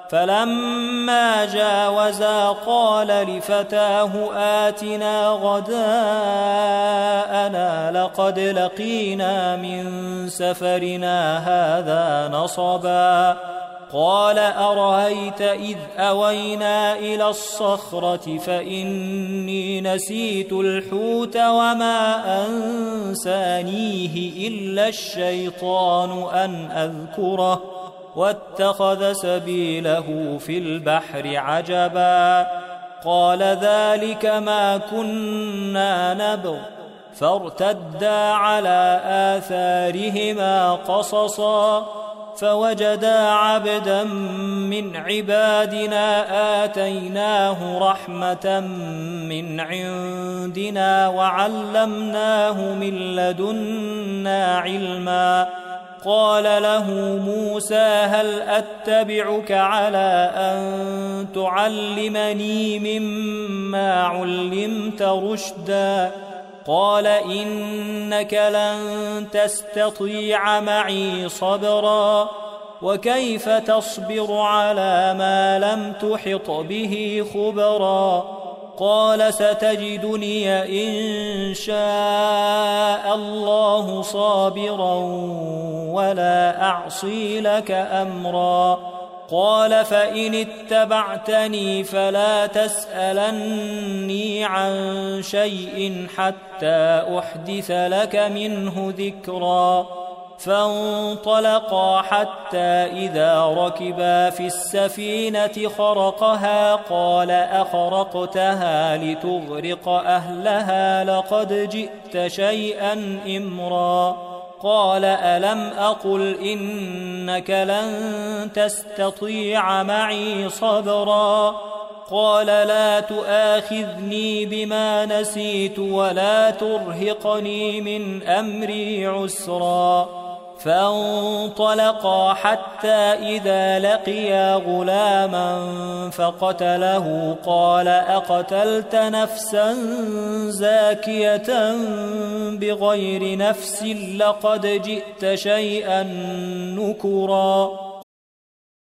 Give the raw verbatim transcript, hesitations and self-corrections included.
فلما جاوزا قال لفتاه آتنا غداءنا لقد لقينا من سفرنا هذا نصبا قال أرأيت إذ أوينا إلى الصخرة فإني نسيت الحوت وما أنسانيه إلا الشيطان أن أذكره واتخذ سبيله في البحر عجبا قال ذلك ما كنا نبغ فارتدا على آثارهما قصصا فوجدا عبدا من عبادنا آتيناه رحمة من عندنا وعلمناه من لدنا علما قال له موسى هل أتبعك على أن تعلمني مما علمت رشدا قال إنك لن تستطيع معي صبرا وكيف تصبر على ما لم تحط به خبرا قال ستجدني إن شاء الله صابرا ولا أعصي لك أمرا قال فإن اتبعتني فلا تسألني عن شيء حتى أحدث لك منه ذكرا فانطلقا حتى إذا ركبا في السفينة خرقها قال أخرقتها لتغرق أهلها لقد جئت شيئا إمرا قال ألم أقل إنك لن تستطيع معي صبرا قال لا تؤاخذني بما نسيت ولا ترهقني من أمري عسرا فانطلقا حتى إذا لقيا غلاما فقتله قال أقتلت نفسا زاكية بغير نفس لقد جئت شيئا نكرا